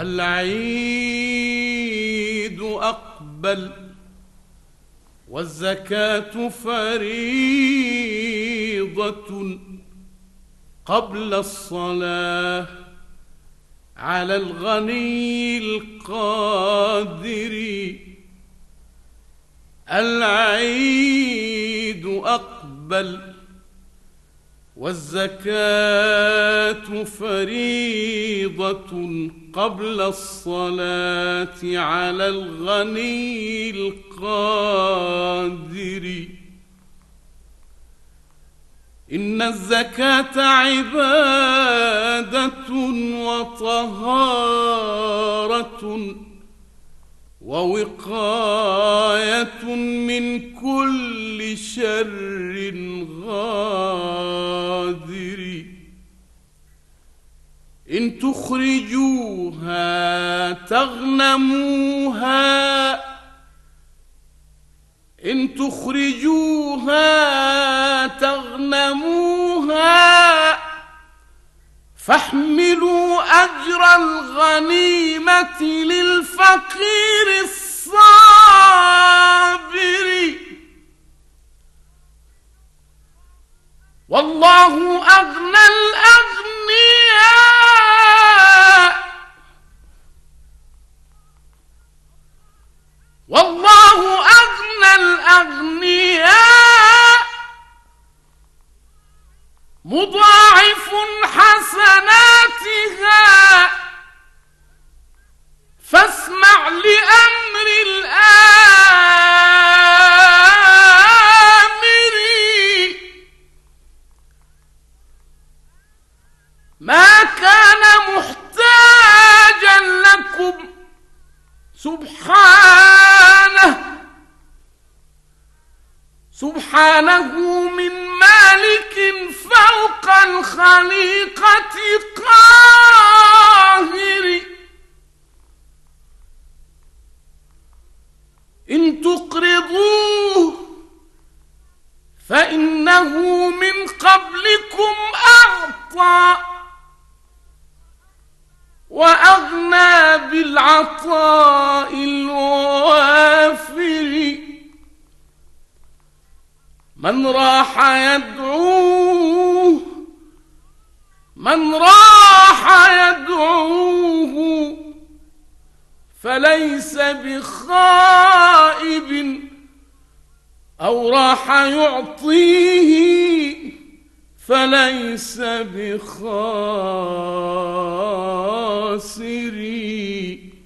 العيد أقبل والزكاة فريضة قبل الصلاة على الغني القادر. العيد أقبل والزكاة فريضة قبل الصلاة على الغني القادر. إن الزكاة عبادة وطهارة ووقاية من كل شر غادر. إن تخرجوها تغنموها إن تخرجوها تغنموها فاحملوا أجر الغنيمة للفقير الصابر. والله أغنى الأغنياء والله أغنى الأغنياء مضاعف حسناتها. فاسمع لأمر الآمر ما كان محتاجا لكم سبحانه من مالك فوق الخليقة قاهر. إن تقرضوه فإنه من قبلكم أعطى وأغنى بالعطاء الوافر. من راح يدعوه فليس بخائب أو راح يعطيه فليس بخاسر.